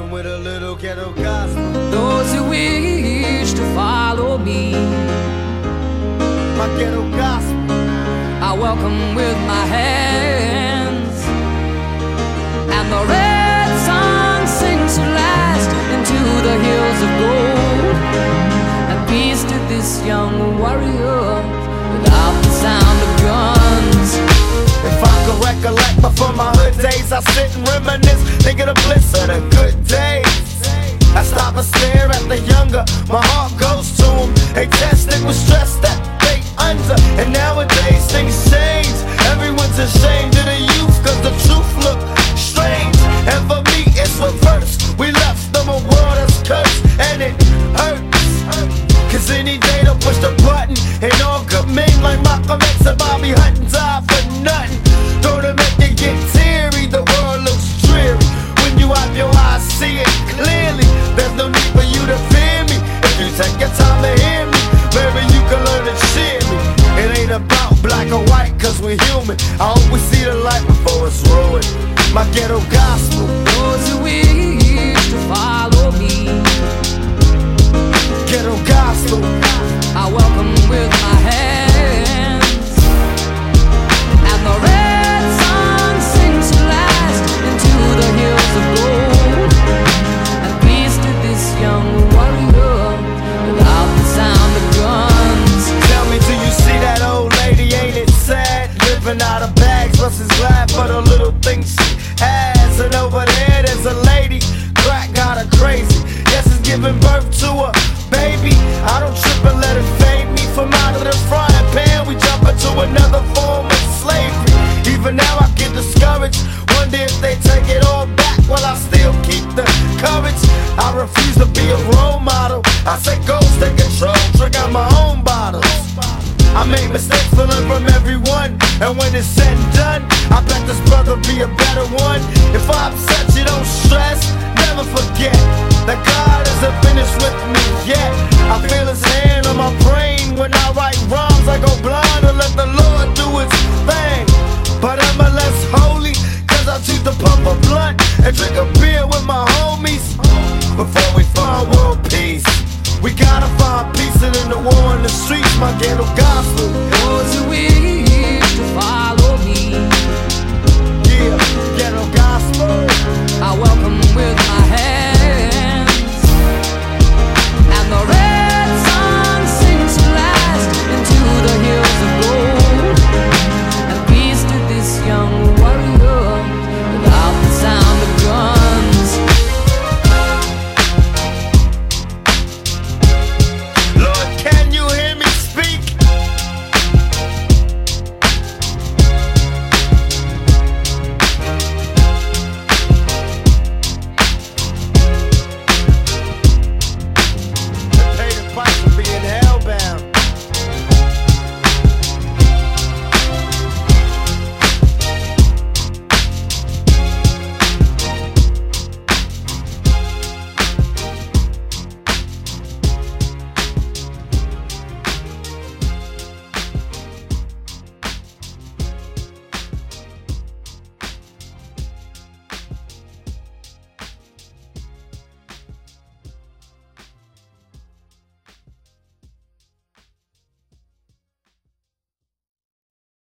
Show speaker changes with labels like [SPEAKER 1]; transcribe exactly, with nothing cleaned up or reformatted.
[SPEAKER 1] rockin' with a little ghetto gospel.
[SPEAKER 2] Those who wish to follow me,
[SPEAKER 1] my ghetto gospel,
[SPEAKER 2] I welcome with my hands. And the red sun sings to last into the hills of gold. And peace to this young warrior without the sound of guns.
[SPEAKER 1] If I could recollect before my hood days, I sit and reminisce, think of the bliss of the good days. I stop and stare at the younger, my heart goes to them. They tested with stress that they under, and nowadays things change. Everyone's ashamed of the youth, cause the truth look strange. And for me it's reverse, we left them a world that's cursed, and it hurts. Cause any day they'll push the button, and all good men like Malcolm X and Bobby Hutton die for nothing. Don't it make you get teary, the world looks dreary. When you have your eyes, see it clearly. There's no need for you to fear me. If you take your time to hear me, maybe you can learn to cheer me. It ain't about black or white, cause we're human. I hope we see the light before it's ruined. My ghetto gospel.
[SPEAKER 2] Those who wish to follow me,
[SPEAKER 1] ghetto gospel,
[SPEAKER 2] I welcome with my hands. And the red sun sings to last into the hills of gold. And peace to this young warrior without the sound of guns.
[SPEAKER 1] Tell me, do you see that old lady? Ain't it sad? Living out of bags, versus glad for the little things she has. And over there, there's a lady, crack got her crazy. Yes, it's giving birth to a baby. I don't trip and let it fade me. From out of the frying pan, we jump into another form of slavery. Even now I get discouraged, wonder if they take it all back. While I still keep the courage, I refuse to be a role model. I say ghost, take control, drink out my own bottles. I make mistakes to learn from everyone, and when it's said and done, I bet this brother be a better one. If I upset you, don't stress, never forget that God isn't finished with me yet. I feel his hand on my brain when I write rhymes. I go blind and let the Lord do his thing. But I'm a less holy, cause I choose to pump a blunt and drink a beer with my homies. Before we find world peace, we gotta find peace, and in the war in the streets, my ghetto God